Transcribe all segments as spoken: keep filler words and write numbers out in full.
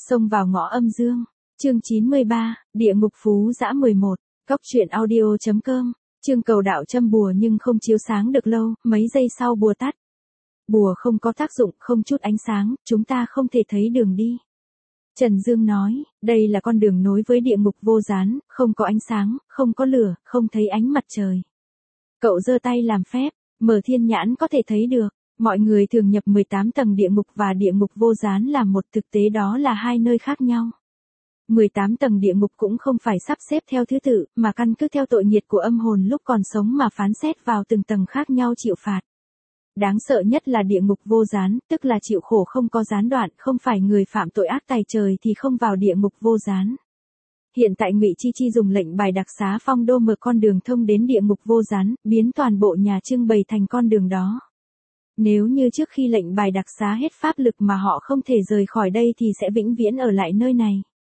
Xông vào ngõ âm dương. Chương chín mươi ba, Địa ngục Phú Dã mười một. Cóc truyện audio chấm com. Chương cầu đạo châm bùa nhưng không chiếu sáng được lâu, mấy giây sau bùa tắt. Bùa không có tác dụng, không chút ánh sáng, chúng ta không thể thấy đường đi. Trần Dương nói, đây là con đường nối với địa ngục vô gián, không có ánh sáng, không có lửa, không thấy ánh mặt trời. Cậu giơ tay làm phép, mở thiên nhãn có thể thấy được. Mọi người thường nhập mười tám tầng địa ngục và địa ngục vô gián là một, thực tế đó là hai nơi khác nhau. mười tám tầng địa ngục cũng không phải sắp xếp theo thứ tự, mà căn cứ theo tội nghiệt của âm hồn lúc còn sống mà phán xét vào từng tầng khác nhau chịu phạt. Đáng sợ nhất là địa ngục vô gián, tức là chịu khổ không có gián đoạn, không phải người phạm tội ác tày trời thì không vào địa ngục vô gián. Hiện tại Ngụy Chi Chi dùng lệnh bài đặc xá phong đô mở con đường thông đến địa ngục vô gián, biến toàn bộ nhà trưng bày thành con đường đó. Nếu như trước khi lệnh bài đặc xá hết pháp lực mà họ không thể rời khỏi đây thì sẽ vĩnh viễn ở lại nơi này.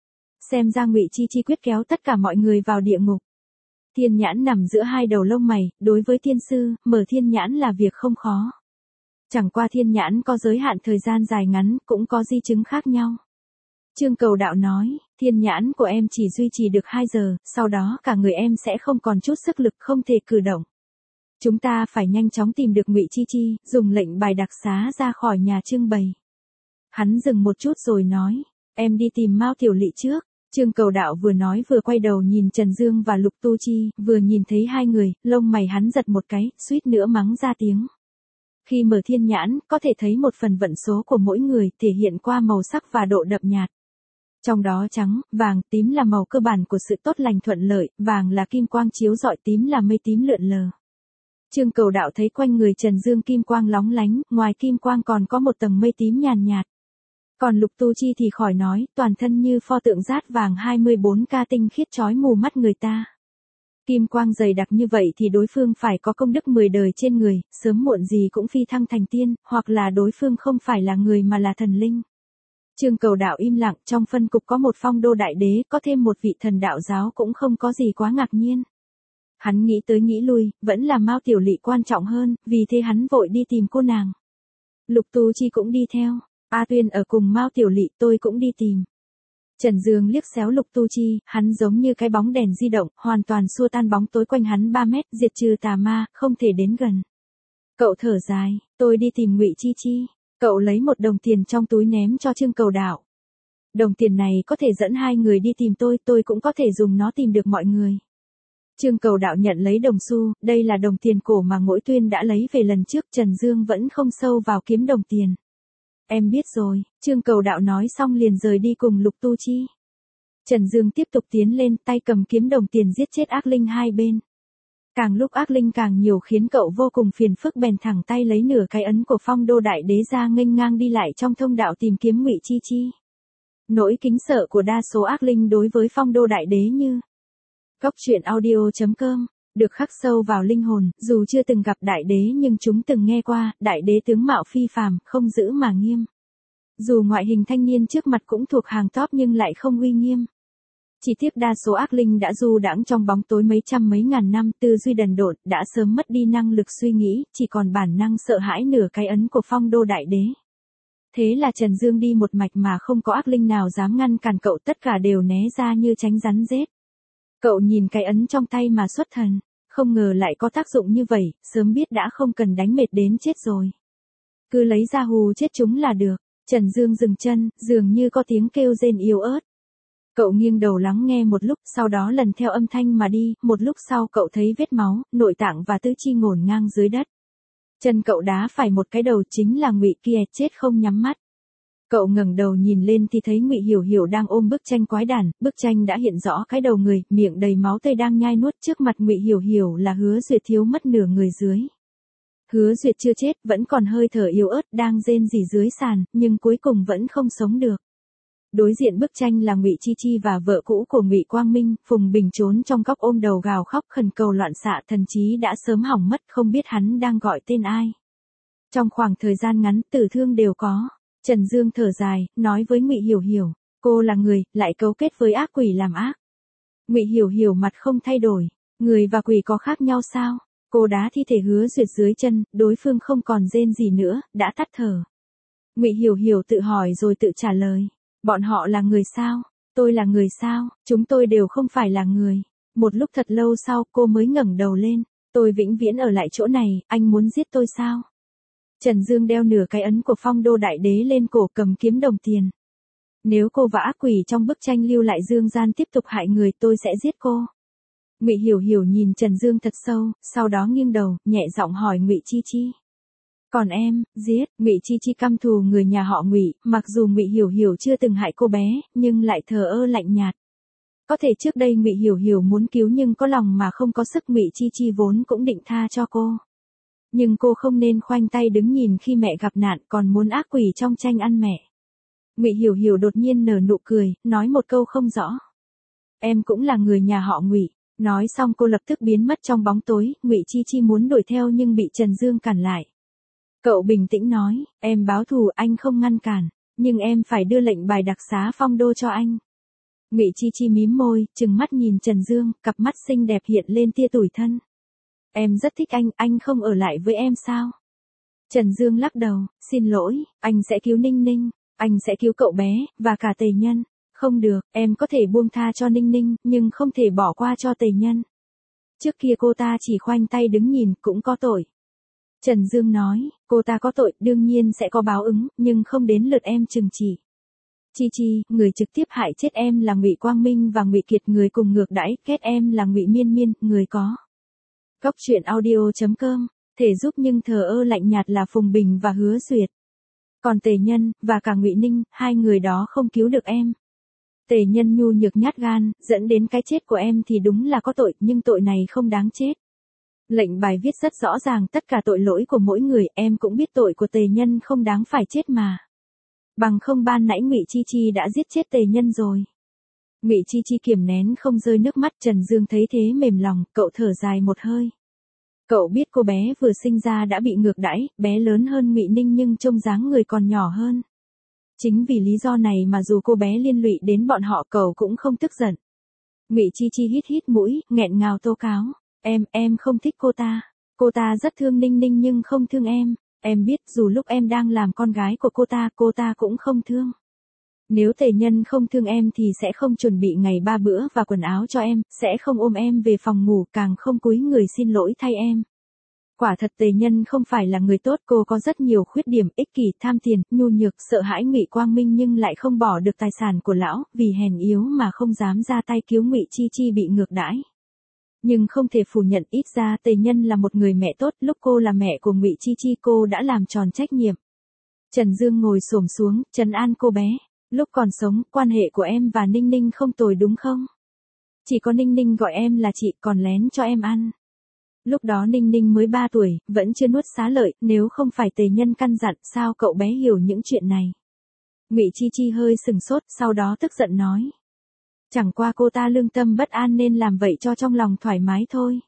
Xem ra Ngụy Chi Chi quyết kéo tất cả mọi người vào địa ngục. Thiên nhãn nằm giữa hai đầu lông mày, đối với thiên sư, mở thiên nhãn là việc không khó. Chẳng qua thiên nhãn có giới hạn thời gian dài ngắn, cũng có di chứng khác nhau. Trương Cầu Đạo nói, thiên nhãn của em chỉ duy trì được hai giờ, sau đó cả người em sẽ không còn chút sức lực, không thể cử động. Chúng ta phải nhanh chóng tìm được Ngụy Chi Chi, dùng lệnh bài đặc xá ra khỏi nhà trưng bày. Hắn dừng một chút rồi nói, em đi tìm Mao Tiểu Lị trước. Trương Cầu Đạo vừa nói vừa quay đầu nhìn Trần Dương và Lục Tu Chi, vừa nhìn thấy hai người, lông mày hắn giật một cái, suýt nữa mắng ra tiếng. Khi mở thiên nhãn, có thể thấy một phần vận số của mỗi người, thể hiện qua màu sắc và độ đậm nhạt. Trong đó trắng, vàng, tím là màu cơ bản của sự tốt lành thuận lợi, vàng là kim quang chiếu rọi, tím là mây tím lượn lờ. Trương Cầu Đạo thấy quanh người Trần Dương kim quang lóng lánh, ngoài kim quang còn có một tầng mây tím nhàn nhạt. Còn Lục Tu Chi thì khỏi nói, toàn thân như pho tượng dát vàng hai mươi bốn ca tinh khiết chói mù mắt người ta. Kim quang dày đặc như vậy thì đối phương phải có công đức mười đời trên người, sớm muộn gì cũng phi thăng thành tiên, hoặc là đối phương không phải là người mà là thần linh. Trương Cầu Đạo im lặng, trong phân cục có một phong đô đại đế, có thêm một vị thần đạo giáo cũng không có gì quá ngạc nhiên. Hắn nghĩ tới nghĩ lui, vẫn là Mao Tiểu Lị quan trọng hơn, vì thế hắn vội đi tìm cô nàng. Lục Tu Chi cũng đi theo. A Tuyên ở cùng Mao Tiểu Lị, tôi cũng đi tìm. Trần Dương liếc xéo Lục Tu Chi, hắn giống như cái bóng đèn di động, hoàn toàn xua tan bóng tối quanh hắn ba mét, diệt trừ tà ma, không thể đến gần. Cậu thở dài, tôi đi tìm Ngụy Chi Chi. Cậu lấy một đồng tiền trong túi ném cho Trương Cầu Đạo. Đồng tiền này có thể dẫn hai người đi tìm tôi, tôi cũng có thể dùng nó tìm được mọi người. Trương Cầu Đạo nhận lấy đồng xu, đây là đồng tiền cổ mà Ngỗi Tuyên đã lấy về lần trước, Trần Dương vẫn không sâu vào kiếm đồng tiền. Em biết rồi, Trương Cầu Đạo nói xong liền rời đi cùng Lục Tu Chi. Trần Dương tiếp tục tiến lên, tay cầm kiếm đồng tiền giết chết ác linh hai bên. Càng lúc ác linh càng nhiều khiến cậu vô cùng phiền phức, bèn thẳng tay lấy nửa cái ấn của phong đô đại đế ra nghênh ngang đi lại trong thông đạo tìm kiếm Ngụy Chi Chi. Nỗi kính sợ của đa số ác linh đối với phong đô đại đế như Cóc truyện audio chấm com được khắc sâu vào linh hồn, dù chưa từng gặp đại đế nhưng chúng từng nghe qua, đại đế tướng mạo phi phàm, không giữ mà nghiêm. Dù ngoại hình thanh niên trước mặt cũng thuộc hàng top nhưng lại không uy nghiêm. Chỉ tiếc đa số ác linh đã du đãng trong bóng tối mấy trăm mấy ngàn năm, tư duy đần độn, đã sớm mất đi năng lực suy nghĩ, chỉ còn bản năng sợ hãi nửa cái ấn của phong đô đại đế. Thế là Trần Dương đi một mạch mà không có ác linh nào dám ngăn cản cậu, tất cả đều né ra như tránh rắn rết. Cậu nhìn cái ấn trong tay mà xuất thần, không ngờ lại có tác dụng như vậy, sớm biết đã không cần đánh mệt đến chết rồi. Cứ lấy ra hù chết chúng là được. Trần Dương dừng chân, dường như có tiếng kêu rên yếu ớt. Cậu nghiêng đầu lắng nghe một lúc, sau đó lần theo âm thanh mà đi, một lúc sau cậu thấy vết máu, nội tạng và tứ chi ngổn ngang dưới đất. Chân cậu đá phải một cái đầu, chính là Ngụy kia, chết không nhắm mắt. Cậu ngẩng đầu nhìn lên thì thấy Ngụy Hiểu Hiểu đang ôm bức tranh quái đản, bức tranh đã hiện rõ cái đầu người, miệng đầy máu tươi đang nhai nuốt, trước mặt Ngụy Hiểu Hiểu là Hứa Duyệt thiếu mất nửa người dưới. Hứa Duyệt chưa chết, vẫn còn hơi thở yếu ớt, đang rên rỉ dưới sàn, nhưng cuối cùng vẫn không sống được. Đối diện bức tranh là Ngụy Chi Chi và vợ cũ của Ngụy Quang Minh, Phùng Bình trốn trong góc ôm đầu gào khóc khẩn cầu loạn xạ, thần trí đã sớm hỏng mất, không biết hắn đang gọi tên ai. Trong khoảng thời gian ngắn, tử thương đều có. Trần Dương thở dài, nói với Ngụy Hiểu Hiểu, cô là người, lại cấu kết với ác quỷ làm ác. Ngụy Hiểu Hiểu mặt không thay đổi, người và quỷ có khác nhau sao? Cô đá thi thể Hứa Duyệt dưới chân, đối phương không còn rên gì nữa, đã tắt thở. Ngụy Hiểu Hiểu tự hỏi rồi tự trả lời, Bọn họ là người sao? Tôi là người sao? Chúng tôi đều không phải là người. Một lúc thật lâu sau cô mới ngẩng đầu lên. Tôi vĩnh viễn ở lại chỗ này, anh muốn giết tôi sao? Trần Dương đeo nửa cái ấn của Phong Đô Đại Đế lên cổ, cầm kiếm đồng tiền. Nếu cô và ác quỷ trong bức tranh lưu lại dương gian tiếp tục hại người, tôi sẽ giết cô. Ngụy Hiểu Hiểu nhìn Trần Dương thật sâu, sau đó nghiêng đầu, nhẹ giọng hỏi Ngụy Chi Chi. Còn em, giết? Ngụy Chi Chi căm thù người nhà họ Ngụy, mặc dù Ngụy Hiểu Hiểu chưa từng hại cô bé, nhưng lại thờ ơ lạnh nhạt. Có thể trước đây Ngụy Hiểu Hiểu muốn cứu nhưng có lòng mà không có sức, Ngụy Chi Chi vốn cũng định tha cho cô. Nhưng cô không nên khoanh tay đứng nhìn khi mẹ gặp nạn, còn muốn ác quỷ trong tranh ăn mẹ. Ngụy Hiểu Hiểu đột nhiên nở nụ cười, nói một câu không rõ. Em cũng là người nhà họ Ngụy. Nói xong cô lập tức biến mất trong bóng tối. Ngụy Chi Chi muốn đuổi theo nhưng bị Trần Dương cản lại. Cậu bình tĩnh nói, em báo thù anh không ngăn cản, nhưng em phải đưa lệnh bài đặc xá Phong Đô cho anh. Ngụy Chi Chi mím môi, trừng mắt nhìn Trần Dương, cặp mắt xinh đẹp hiện lên tia tủi thân. Em rất thích anh, anh không ở lại với em sao? Trần Dương lắc đầu, xin lỗi, anh sẽ cứu Ninh Ninh, anh sẽ cứu cậu bé, và cả Tề Nhân. Không được, em có thể buông tha cho Ninh Ninh, nhưng không thể bỏ qua cho Tề Nhân. Trước kia cô ta chỉ khoanh tay đứng nhìn, cũng có tội. Trần Dương nói, cô ta có tội, đương nhiên sẽ có báo ứng, nhưng không đến lượt em trừng trị. Chi Chi, người trực tiếp hại chết em là Ngụy Quang Minh và Ngụy Kiệt, người cùng ngược đãi, kết em là Ngụy Miên Miên, người có. Góc truyện audio chấm com, thể giúp nhưng thờ ơ lạnh nhạt là Phùng Bình và Hứa Duyệt. Còn Tề Nhân, và cả Ngụy Ninh, hai người đó không cứu được em. Tề Nhân nhu nhược nhát gan, dẫn đến cái chết của em thì đúng là có tội, nhưng tội này không đáng chết. Lệnh bài viết rất rõ ràng tất cả tội lỗi của mỗi người, em cũng biết tội của Tề Nhân không đáng phải chết mà. Bằng không ban nãy Ngụy Chi Chi đã giết chết Tề Nhân rồi. Ngụy Chi Chi kiềm nén không rơi nước mắt. Trần Dương thấy thế mềm lòng, cậu thở dài một hơi. Cậu biết cô bé vừa sinh ra đã bị ngược đãi, bé lớn hơn Ngụy Ninh nhưng trông dáng người còn nhỏ hơn. Chính vì lý do này mà dù cô bé liên lụy đến bọn họ cậu cũng không tức giận. Ngụy Chi Chi hít hít mũi, nghẹn ngào tố cáo. Em, em không thích cô ta. Cô ta rất thương Ninh Ninh nhưng không thương em. Em biết dù lúc em đang làm con gái của cô ta, cô ta cũng không thương. Nếu Tề Nhân không thương em thì sẽ không chuẩn bị ngày ba bữa và quần áo cho em, sẽ không ôm em về phòng ngủ, càng không cúi người xin lỗi thay em. Quả thật Tề Nhân không phải là người tốt, cô có rất nhiều khuyết điểm, ích kỷ, tham tiền, nhu nhược, sợ hãi Ngụy Quang Minh nhưng lại không bỏ được tài sản của lão, vì hèn yếu mà không dám ra tay cứu Ngụy Chi Chi bị ngược đãi. Nhưng không thể phủ nhận ít ra Tề Nhân là một người mẹ tốt, lúc cô là mẹ của Ngụy Chi Chi cô đã làm tròn trách nhiệm. Trần Dương ngồi xổm xuống, trấn an cô bé. Lúc còn sống, quan hệ của em và Ninh Ninh không tồi đúng không? Chỉ có Ninh Ninh gọi em là chị, còn lén cho em ăn. Lúc đó Ninh Ninh mới ba tuổi, vẫn chưa nuốt xá lợi, nếu không phải Tề Nhân căn dặn, sao cậu bé hiểu những chuyện này? Ngụy Chi Chi hơi sừng sốt, sau đó tức giận nói. Chẳng qua cô ta lương tâm bất an nên làm vậy cho trong lòng thoải mái thôi.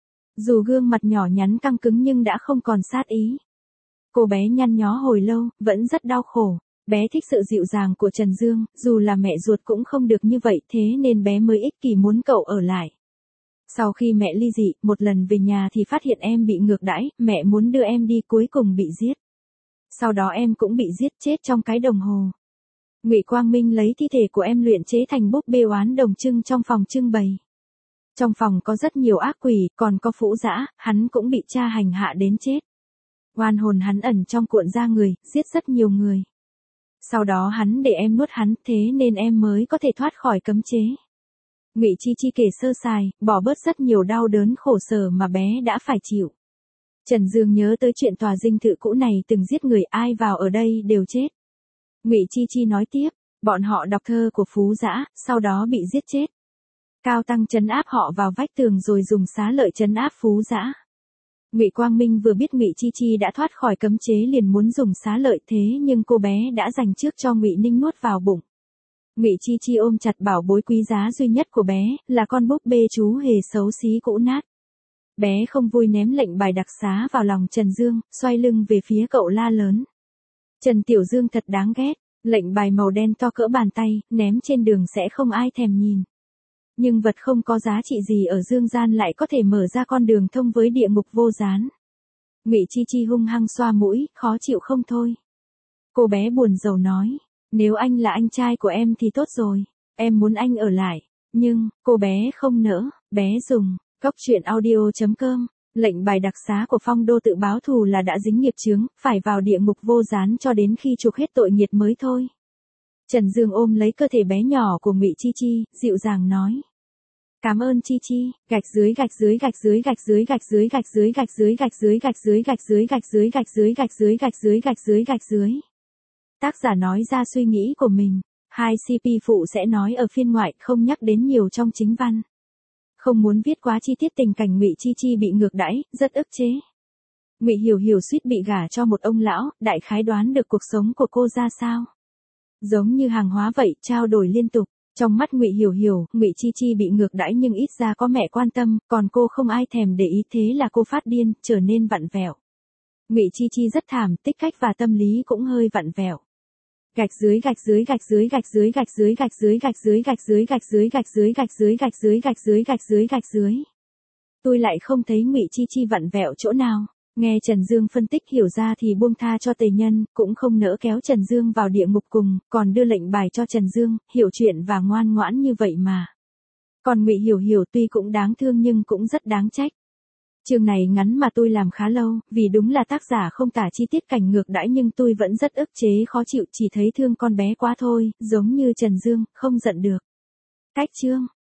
Dù gương mặt nhỏ nhắn căng cứng nhưng đã không còn sát ý. Cô bé nhăn nhó hồi lâu, vẫn rất đau khổ. Bé thích sự dịu dàng của Trần Dương, dù là mẹ ruột cũng không được như vậy, thế nên bé mới ích kỷ muốn cậu ở lại. Sau khi mẹ ly dị, một lần về nhà thì phát hiện em bị ngược đãi, mẹ muốn đưa em đi cuối cùng bị giết. Sau đó em cũng bị giết chết trong cái đồng hồ. Ngụy Quang Minh lấy thi thể của em luyện chế thành búp bê oán đồng trưng trong phòng trưng bày. Trong phòng có rất nhiều ác quỷ, còn có Phũ Dã, hắn cũng bị cha hành hạ đến chết. Oan hồn hắn ẩn trong cuộn da người, giết rất nhiều người. Sau đó hắn để em nuốt hắn, thế nên em mới có thể thoát khỏi cấm chế. Ngụy Chi Chi kể sơ sài, bỏ bớt rất nhiều đau đớn khổ sở mà bé đã phải chịu. Trần Dương nhớ tới chuyện tòa dinh thự cũ này từng giết người, ai vào ở đây đều chết. Ngụy Chi Chi nói tiếp, bọn họ đọc thơ của Phú Dã, sau đó bị giết chết. Cao Tăng trấn áp họ vào vách tường rồi dùng xá lợi trấn áp Phú Dã. Ngụy Quang Minh vừa biết Ngụy Chi Chi đã thoát khỏi cấm chế liền muốn dùng xá lợi, thế nhưng cô bé đã dành trước cho Ngụy Ninh nuốt vào bụng. Ngụy Chi Chi ôm chặt bảo bối quý giá duy nhất của bé, là con búp bê chú hề xấu xí cũ nát. Bé không vui ném lệnh bài đặc xá vào lòng Trần Dương, xoay lưng về phía cậu la lớn. Trần Tiểu Dương thật đáng ghét, lệnh bài màu đen to cỡ bàn tay, ném trên đường sẽ không ai thèm nhìn. Nhưng vật không có giá trị gì ở dương gian lại có thể mở ra con đường thông với địa ngục vô gián. Ngụy Chi Chi hung hăng xoa mũi, khó chịu không thôi. Cô bé buồn rầu nói, Nếu anh là anh trai của em thì tốt rồi, em muốn anh ở lại. Nhưng, cô bé không nỡ, bé dùng, cốc truyện audio.com, lệnh bài đặc xá của Phong Đô tự báo thù là đã dính nghiệp chướng, phải vào địa ngục vô gián cho đến khi chuộc hết tội nghiệt mới thôi. Trần Dương ôm lấy cơ thể bé nhỏ của Ngụy Chi Chi, dịu dàng nói. Cảm ơn Chi Chi, gạch dưới gạch dưới gạch dưới gạch dưới gạch dưới gạch dưới gạch dưới gạch dưới gạch dưới gạch dưới gạch dưới gạch dưới gạch dưới gạch dưới gạch dưới gạch dưới. Tác giả nói ra suy nghĩ của mình, hai xê pê phụ sẽ nói ở phiên ngoại không nhắc đến nhiều trong chính văn. Không muốn viết quá chi tiết tình cảnh Ngụy Chi Chi bị ngược đãi, rất ức chế. Ngụy Hiểu Hiểu suýt bị gả cho một ông lão, đại khái đoán được cuộc sống của cô ra sao. Giống như hàng hóa vậy, trao đổi liên tục. Trong mắt Ngụy Hiểu Hiểu, Ngụy Chi Chi bị ngược đãi nhưng ít ra có mẹ quan tâm, còn cô không ai thèm để ý, thế là cô phát điên, trở nên vặn vẹo. Ngụy Chi Chi rất thảm, tích cách và tâm lý cũng hơi vặn vẹo. Gạch dưới gạch dưới gạch dưới gạch dưới gạch dưới gạch dưới gạch dưới gạch dưới gạch dưới gạch dưới gạch dưới gạch dưới gạch dưới gạch dưới gạch dưới. Tôi lại không thấy Ngụy Chi Chi vặn vẹo chỗ nào. Nghe Trần Dương phân tích hiểu ra thì buông tha cho Tề Nhân, cũng không nỡ kéo Trần Dương vào địa ngục cùng, còn đưa lệnh bài cho Trần Dương, hiểu chuyện và ngoan ngoãn như vậy mà. Còn Ngụy Hiểu Hiểu tuy cũng đáng thương nhưng cũng rất đáng trách. Chương này ngắn mà tôi làm khá lâu, vì đúng là tác giả không tả chi tiết cảnh ngược đãi nhưng tôi vẫn rất ức chế khó chịu, chỉ thấy thương con bé quá thôi, giống như Trần Dương, không giận được. Cách chương.